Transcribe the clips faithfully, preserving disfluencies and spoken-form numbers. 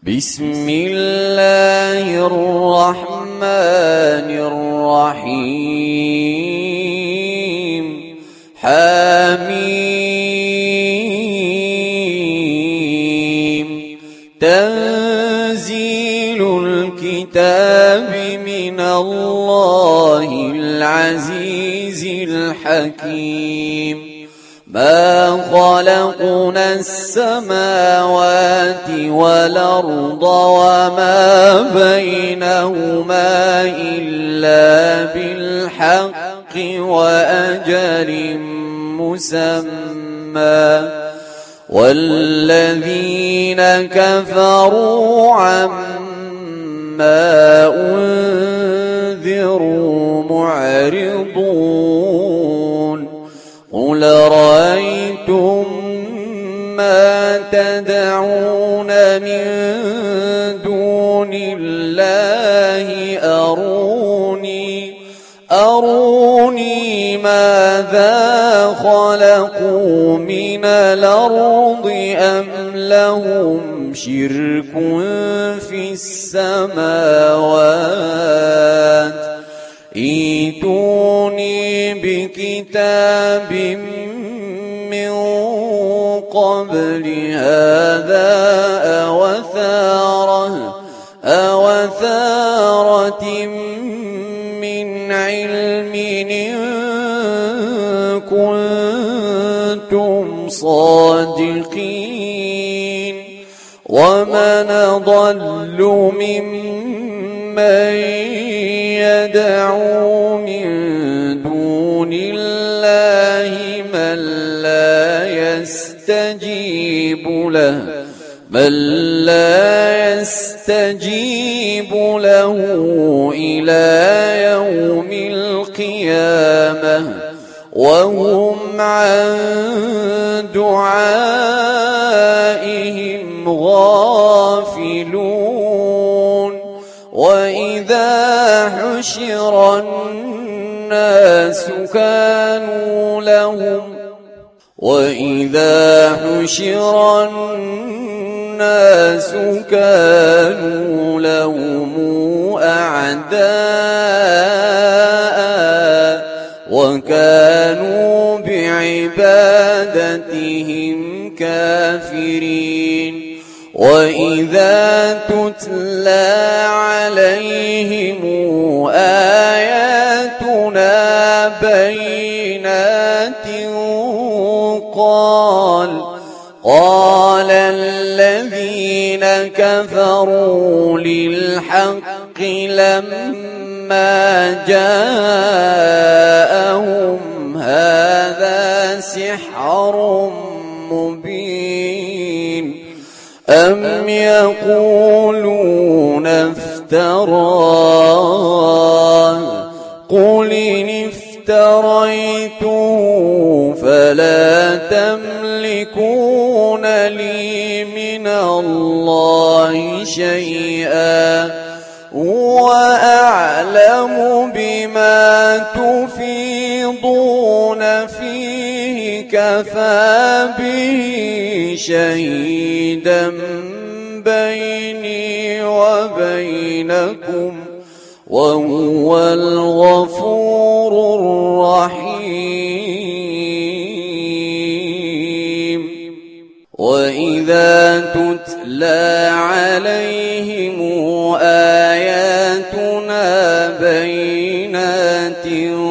بسم الله الرحمن الرحيم حميم تنزيل الكتاب من الله العزيز الحكيم ما خلقنا السماوات والأرض وما بينهما إلا بالحق وأجل مسمى والذين كفروا عما أنذروا معرضون قل رأيتم ما تدعون من دون الله أروني أروني ماذا خلقوا من الأرض أم لهم شرك في السماوات ائتوني بكتاب من قبل هذا أوثارة أوثارة من علم إن كنتم صادقين ومن أضل ممن يدعو من دون الله من لا يستجيب له من لا يستجيب له إلى يوم القيامة وهم عن دعائهم غافلون وإذا حشر الناس كانوا لهم وإذا حشر الناس كانوا لهم أعداء وكانوا بعبادتهم كافرين وإذا تتلى عليهم آياتنا بينات قال قال الذين كفروا للحق لما جاءهم هذا سحر مبين أم يقولون افتراه قل إن افتريته فلا تملكون لي من الله شيئا هو أعلم بما تفيضون فيه كفى به شهيدا بيني وبينكم وهو الغفور الرحيم وإذا تتلى عليهم آياتنا بينات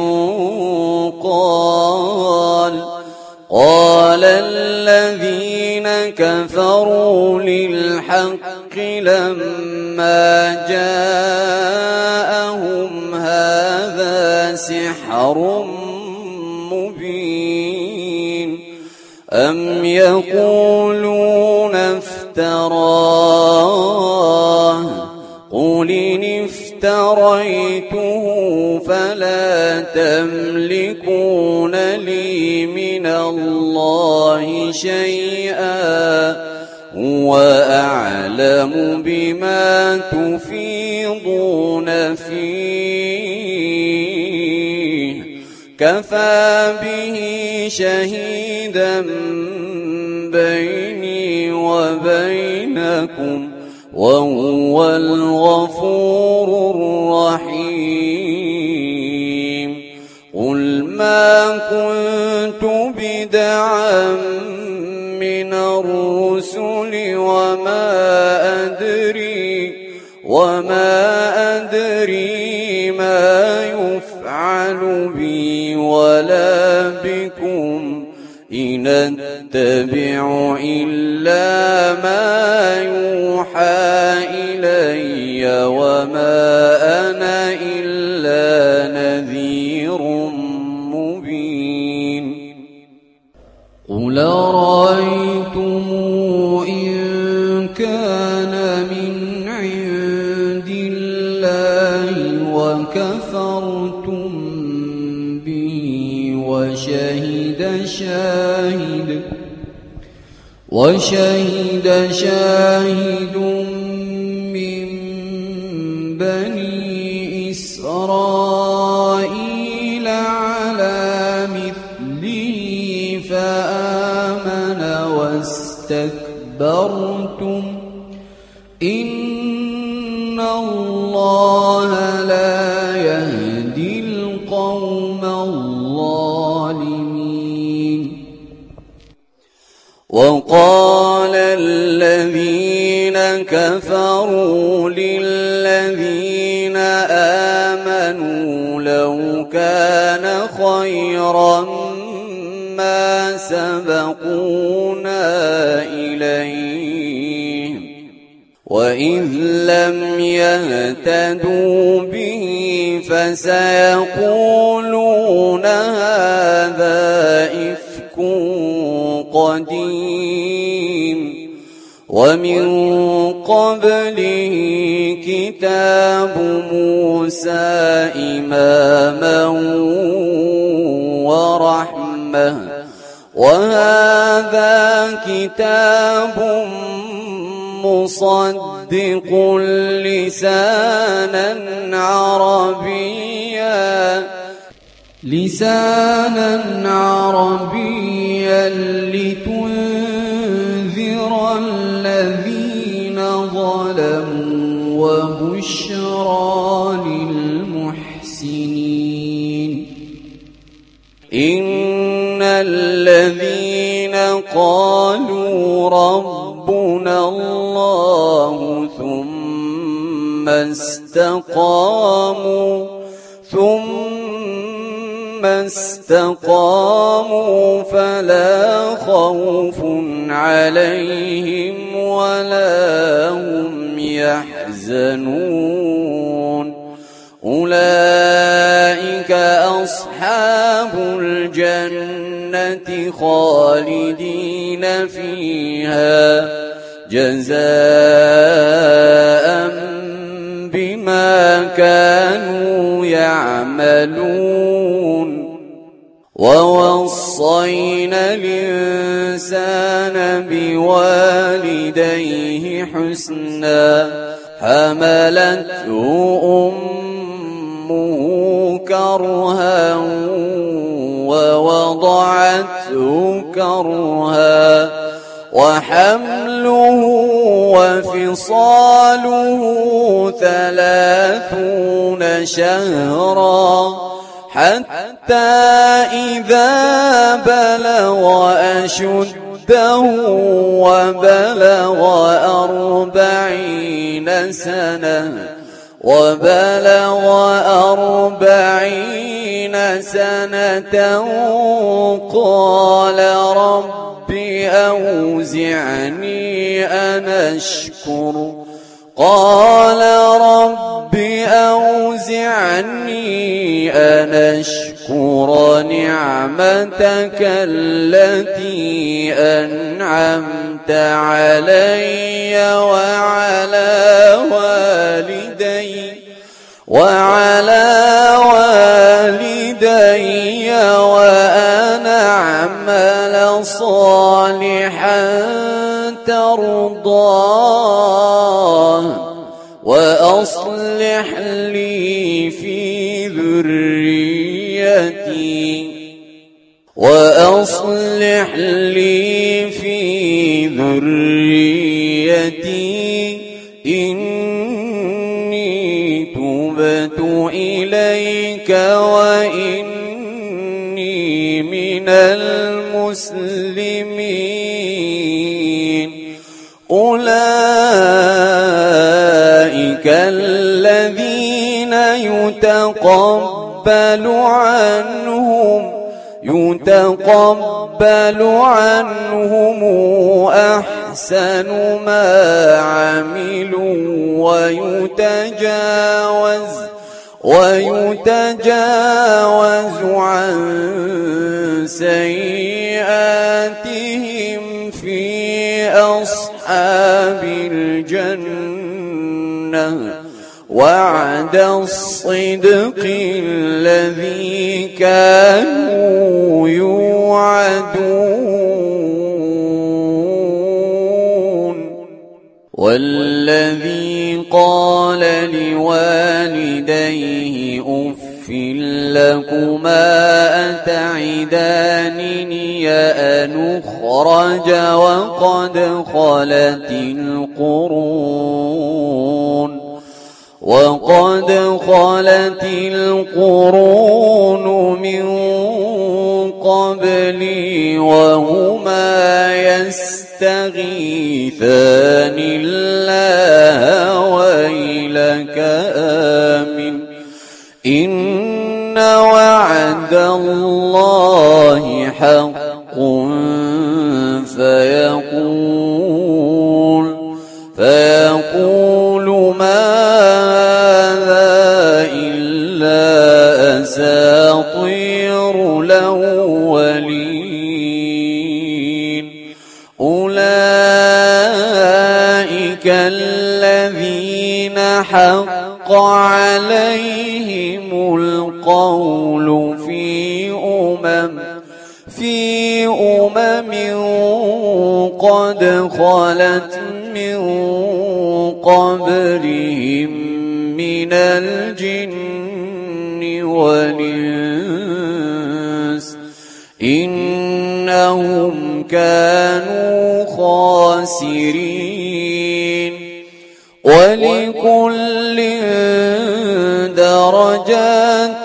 قال قال الذين كفروا للحق لما جاءهم هذا سحر مبين أم يقولون افتراه قل إن افتريته فلا تملكون لي من الله شيئا هو أعلم بما تفيضون فيه كفى به شهيدا بيني وبينكم وهو الغفور الرحيم قل ما كنت بدعا من الرسل وما أدري وما أدري ما يفعل بي ولا بكم إن أتبع إلا ما يوحى إلي وما أنا إلا نذير مبين قل رأيتم إن كان من عند الله وكفرتم به وشهد شاهد وشهد شاهد من بني إسرائيل على مثله فآمن واستكبرتم إن الله لا يهدي القوم الظالمين وقال الذين كفروا للذين آمنوا لو كان خيرا ما سبقونا إليه وإذ لم يهتدوا به فسيقولون هذا إفك قديم ومن قبله كتاب موسى إماما ورحمة وهذا كتاب مصدق لسانا عربيا لسانا عربيا لتنذر الذين ظلموا وبشرى للمحسنين إن الذين قالوا ربنا الله ثم استقاموا ثم استقاموا فلا خوف عليهم ولا هم يحزنون أولئك أصحاب الجنة خالدين فيها جزاء بما كانوا يعملون ووصينا الإنسان بوالديه حسنا حملته أمه كرها ووضعته كرها وحمله وفصاله ثلاثون شهرا حتى إذا بلغ أشده وبلغ أربعين سنة وبلغ أربعين سنة قال رب أوزعني أن أشكر قال رب أوزعني أن أشكر نعمتك التي أنعمت علي وعلى والدي وعلى والدي وأن أعمل صالحا ترضاه وأصلح لي في ذريتي وأصلح لي في ذريتي إني تبت إليك وإني من المسلمين أولئك الذين يتقبل عنهم يتقبل عنهم أحسن ما عملوا ويتجاوز ويتجاوز عن سيئاتهم في أصحاب الجنة وعد الصدق الذي كانوا يوعدون والذي قال لوالديه أف لكما أتعدانني أن أخرج وقد خلت القرون وقد خلت القرون من قبلي وهما يستغيثان الله ويلك آمن إن وعد الله حق فيقول فيقول ماذا إلا أساطير الأولين أولئك الذين حق عليهم القول في أمم في أمم قد خلت من قبلهم من الجن والإنس إنهم كانوا خاسرين ولكل درجات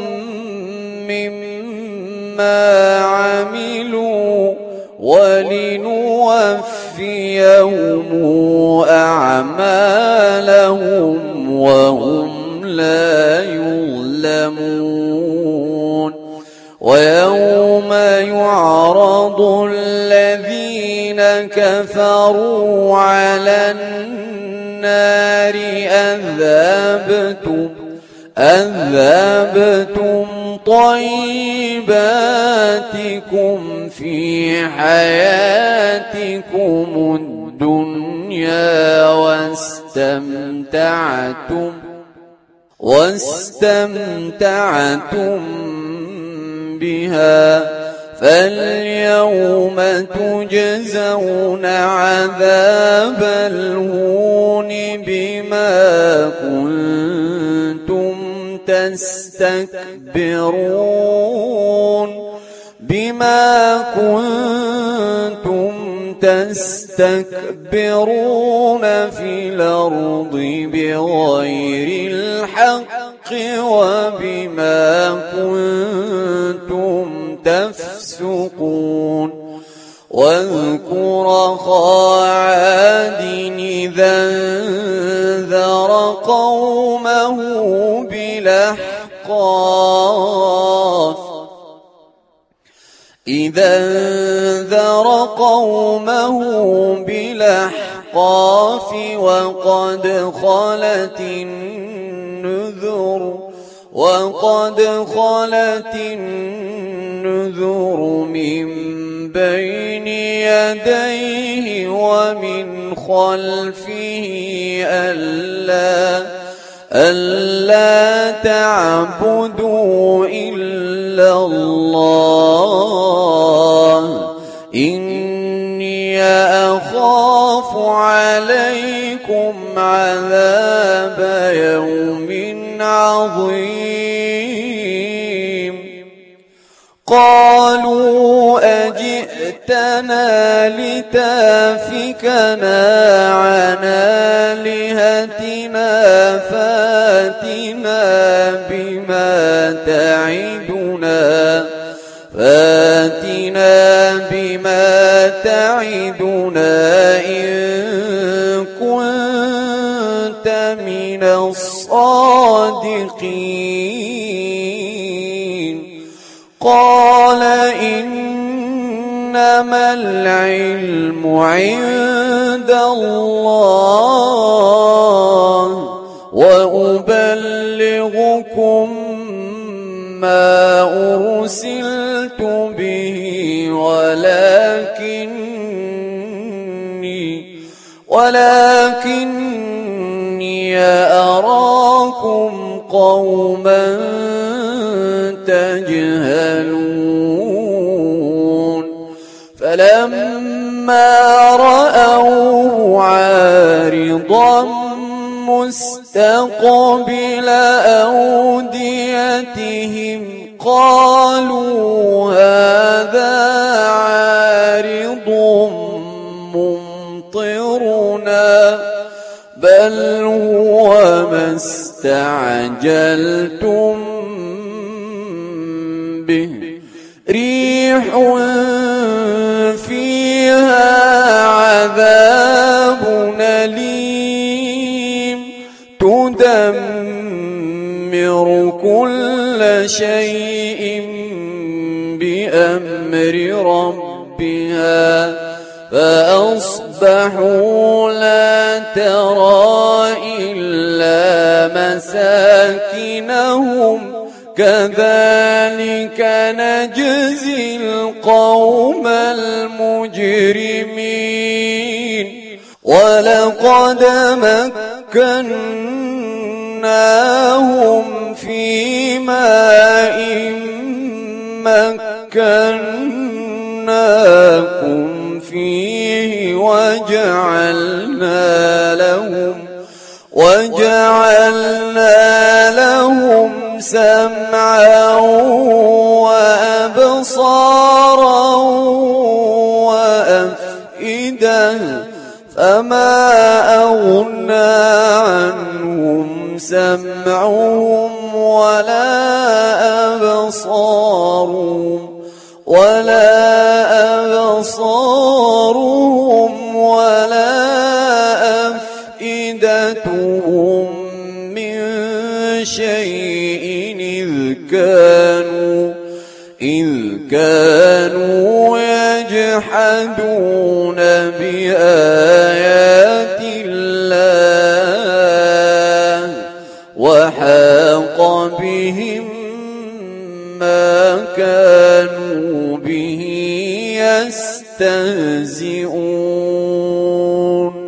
مما عملوا ولنوفيهم أعمالهم وهم لا يظلمون ويوم يعرض الذين كفروا على النار أذهبتم أذهبتم طيباتكم في حياتكم الدنيا واستمتعتم واستمتعتم بها فاليوم تجزون عذاب الهون بما كنتم تستكبرون بما كنتم تستكبرون في الأرض بغير الحق وبما كنتم تفسقون واذكر أخا عاد إذا انذر قومه بالأحقاف إذا انذر قومه بالأحقاف وقد خلت النذر وقد خلت النذر من بين يديه ومن خلفه ألا ألا تعبدوا إلا الله إني أخاف عليكم عذاب يوم عظيم قالوا أجئتنا لتافكنا عن آلهتنا من الصادقين قال إنما العلم عند الله وأبلغكم ما أرسلت به ولكني ولكني أراكم قوما تجهلون فلما رأوه عارضا مستقبل أوديتهم قالوا هذا عارض ممطرنا بل هو ما استعجلتم به ريح فيها عذاب أليم تدمر كل شيء بأمر ربها فأصبحوا لا ترى إلا مساكنهم كذلك نجزي القوم المجرمين ولقد مكناهم في ماء مكناكم فيه وجعلنا لهم وجعلنا لهم سمعا وأبصارا وأفئدة فما أغنى عنهم سمعهم ولا أبصارهم ولا أبصارهم ولا أفئدتهم من شيء إذ كانوا إذ كانوا يجحدون بآيات الله وحاق بهم ما كانوا به يستهزئون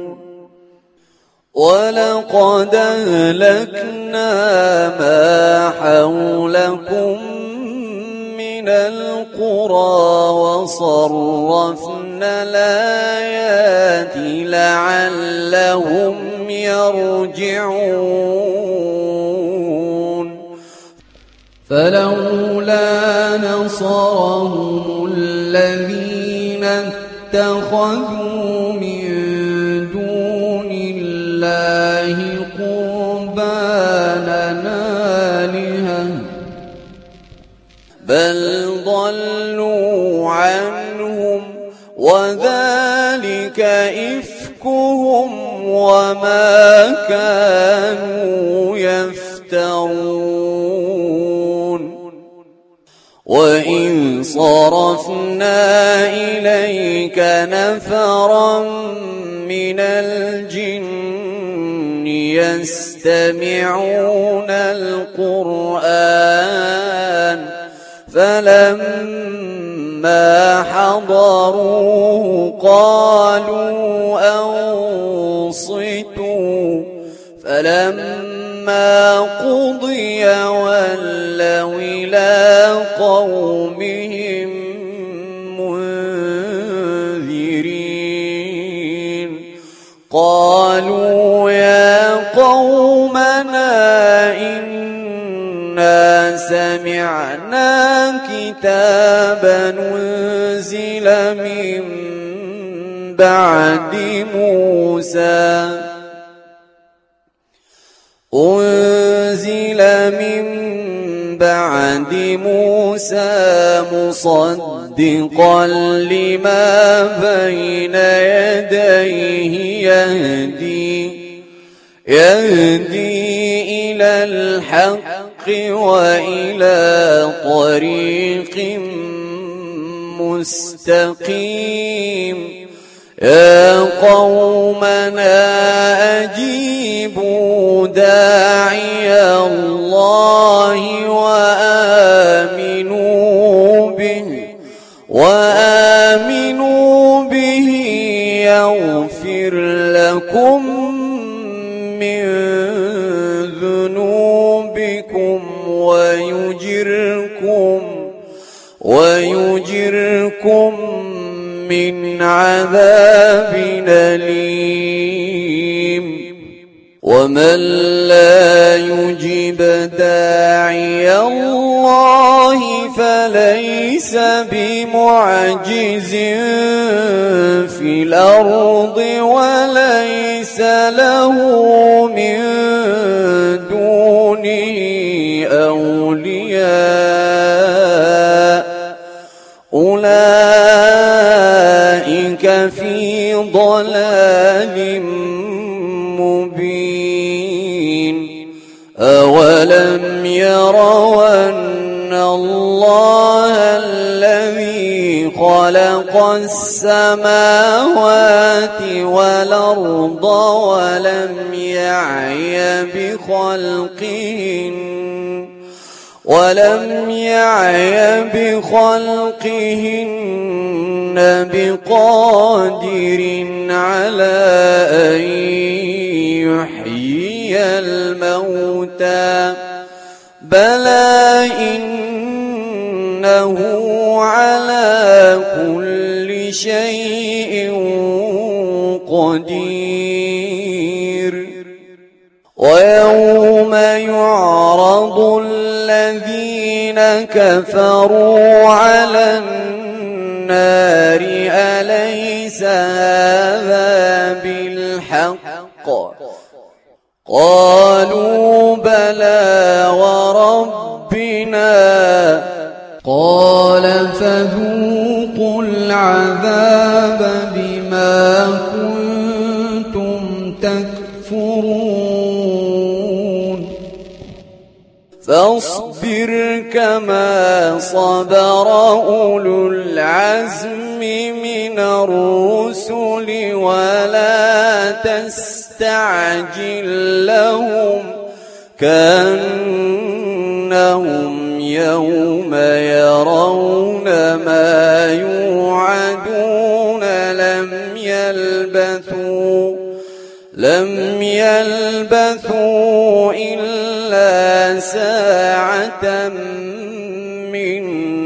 ولقد أهلكنا ما حولكم من القرى وصرفنا الآيات لعلهم يرجعون فلولا نصرهم الذين اتخذوا من دون الله قربانا آلهة بل ضلوا عنهم وذلك إفكهم وما كانوا يفترون وإن صرفنا إليك نفرا من الجن يستمعون القرآن فلما حضروه قالوا أنصتوا فلما قضي ولوا إلى قومهم منذرين قالوا يا قومنا إنا سمعنا كتابا أنزل من بعد موسى أنزل من بعد موسى مصدقا لما بين يديه يهدي يهدي إلى الحق وإلى طريق مستقيم يا قومنا أجيبوا داعي الله وآمنوا به وآمنوا به يغفر لكم من ذنوبكم ويجركم ويجركم من عذاب أليم ومن لا يجب داعي الله فليس بمعجز في الأرض وليس له من دونه أولياء أولئك في ضلال مبين أولم يروا أن الله الذي خلق السماوات والأرض ولم يعي بخلقهن ولم يعي بخلقهن بقادر على أن يحيي الموتى بلى إنه على كل شيء قدير ويوم يعرض الذين كفروا على النار أليس هذا بالحق قالوا بلى وربنا قال فذوقوا العذاب بما كنتم تكفرون فاصبر كما صبر أولو العزم من الرسل ولا تستعجل لهم كأنهم يوم يرون ما يوعدون لم يلبثوا لم يلبثوا إلا ساعة من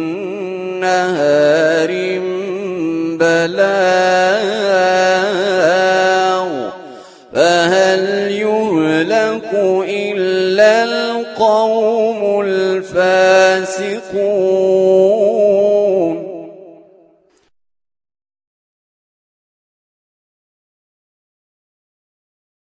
نهار بلاغ فهل يهلك إلا القوم الفاسقون